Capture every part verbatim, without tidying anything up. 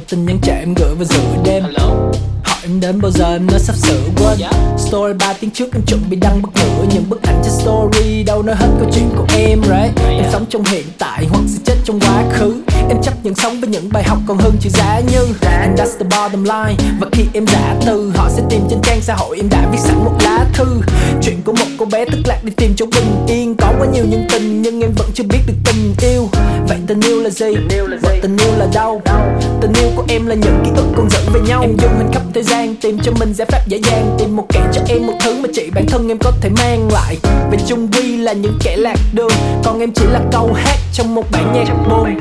tin nhắn trẻ em gửi vào giữa đêm. Hỏi em đến bao giờ em nói sắp sửa quên. Story ba tiếng trước em chuẩn bị đăng bất ngờ những bức ảnh trên story đâu nói hết câu chuyện của em right. Em sống trong hiện tại hoặc sẽ chết trong quá khứ. Em chấp nhận sống với những bài học còn hơn chữ giá như and that's the bottom line. Và khi em giả từ họ sẽ tìm trên trang xã hội em đã viết sẵn một lá thư. Chuyện của một cô bé tức lạc đi tìm chỗ bình yên. Có quá nhiều nhân tình nhưng em vẫn chưa biết được tình yêu. Vậy tình yêu là gì? Và tình yêu là đâu? Tình yêu của em là những ký ức còn dẫn về nhau. Em dùng hình khắp thế gian tìm cho mình giải pháp dễ dàng. Tìm một kẻ cho em một thứ mà chỉ bản thân em có thể mang lại. Về chung quy là những kẻ lạc đường. Còn em chỉ là câu hát trong một bản nhạc buồn.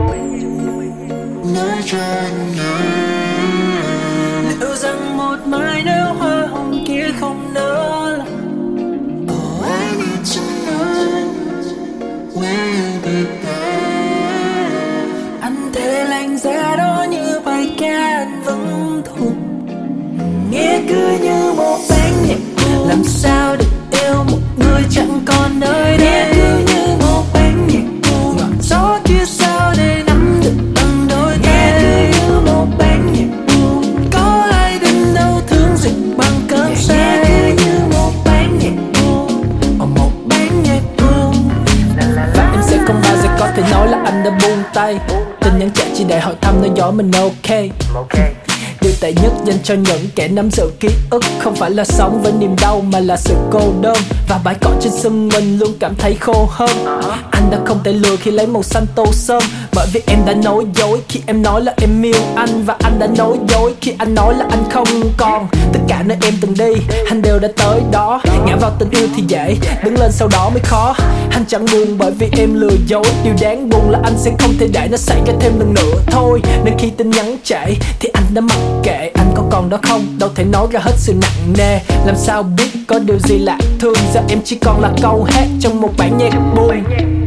Nói cho anh nghe liệu rằng một mai nếu hoa hồng kia không nở lại. Oh, I need to know where you'll be there. Anh thề lành ra đó như bài ca anh vẫn thuộc. Nghe cứ như một bản nhạc buồn. Làm sao được yêu một người chẳng còn nơi đây. Nghe cứ như một bản nhạc buồn. Ngọn gió kia sao để nắm được bằng đôi tay. Nghe cứ như một bản nhạc buồn. Có ai đến đâu thương dịch bằng cơn say. Nghe cứ như một bản nhạc buồn. Ở một bản nhạc buồn. Và em sẽ không bao giờ có thể nói là anh đã buông tay. Tin nhắn chạy chỉ để hỏi thăm nói gió mình ok. Điều tệ nhất dành cho những kẻ nắm giữ ký ức không phải là sống với niềm đau mà là sự cô đơn. Và bãi cỏ trên sân mình luôn cảm thấy khô hơn. Anh đã không thể lừa khi lấy màu xanh tô sơn. Bởi vì em đã nói dối khi em nói là em yêu anh. Và anh đã nói dối khi anh nói là anh không còn. Tất cả nơi em từng đi anh đều đã tới đó. Ngã vào tình yêu thì dễ, đứng lên sau đó mới khó. Anh chẳng buồn bởi vì em lừa dối. Điều đáng buồn là anh sẽ không thể để nó xảy ra thêm lần nữa thôi. Nên khi tin nhắn chạy thì anh đã mặc kệ. Anh có còn đó không? Đâu thể nói ra hết sự nặng nề. Làm sao biết có điều gì lạ thương. Giờ em chỉ còn là câu hát trong một bản nhạc buồn.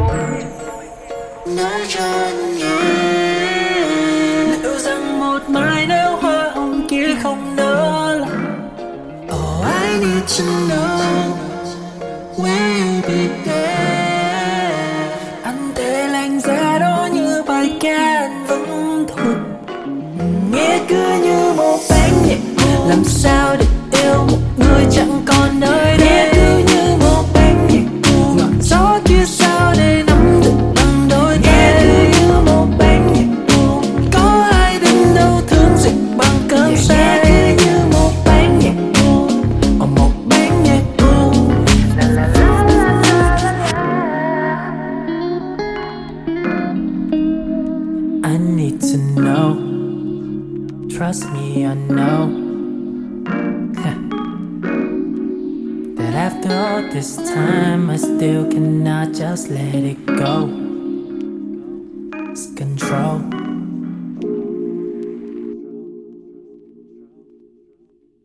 Nói cho anh nghe liệu rằng một mai nếu hoa hồng kia không nở lại. Oh, I need to know where you'll be there. Anh thề lành ra đó như bài ca anh vẫn thuộc. Nghe cứ như một bản nhạc buồn. Làm sao để yêu một người chẳng còn nơi đây. Nghe cứ như một bản nhạc buồn. Ngọn gió kia sao để nắm được bằng đôi tay. Nghe cứ như một bản nhạc buồn. Có ai đến đâu thương dịch bằng cơn say. Nghe cứ như một bản nhạc buồn. Ở một bản nhạc buồn. I need to know. Trust me, I know that after all this time I still cannot just let it go. It's control.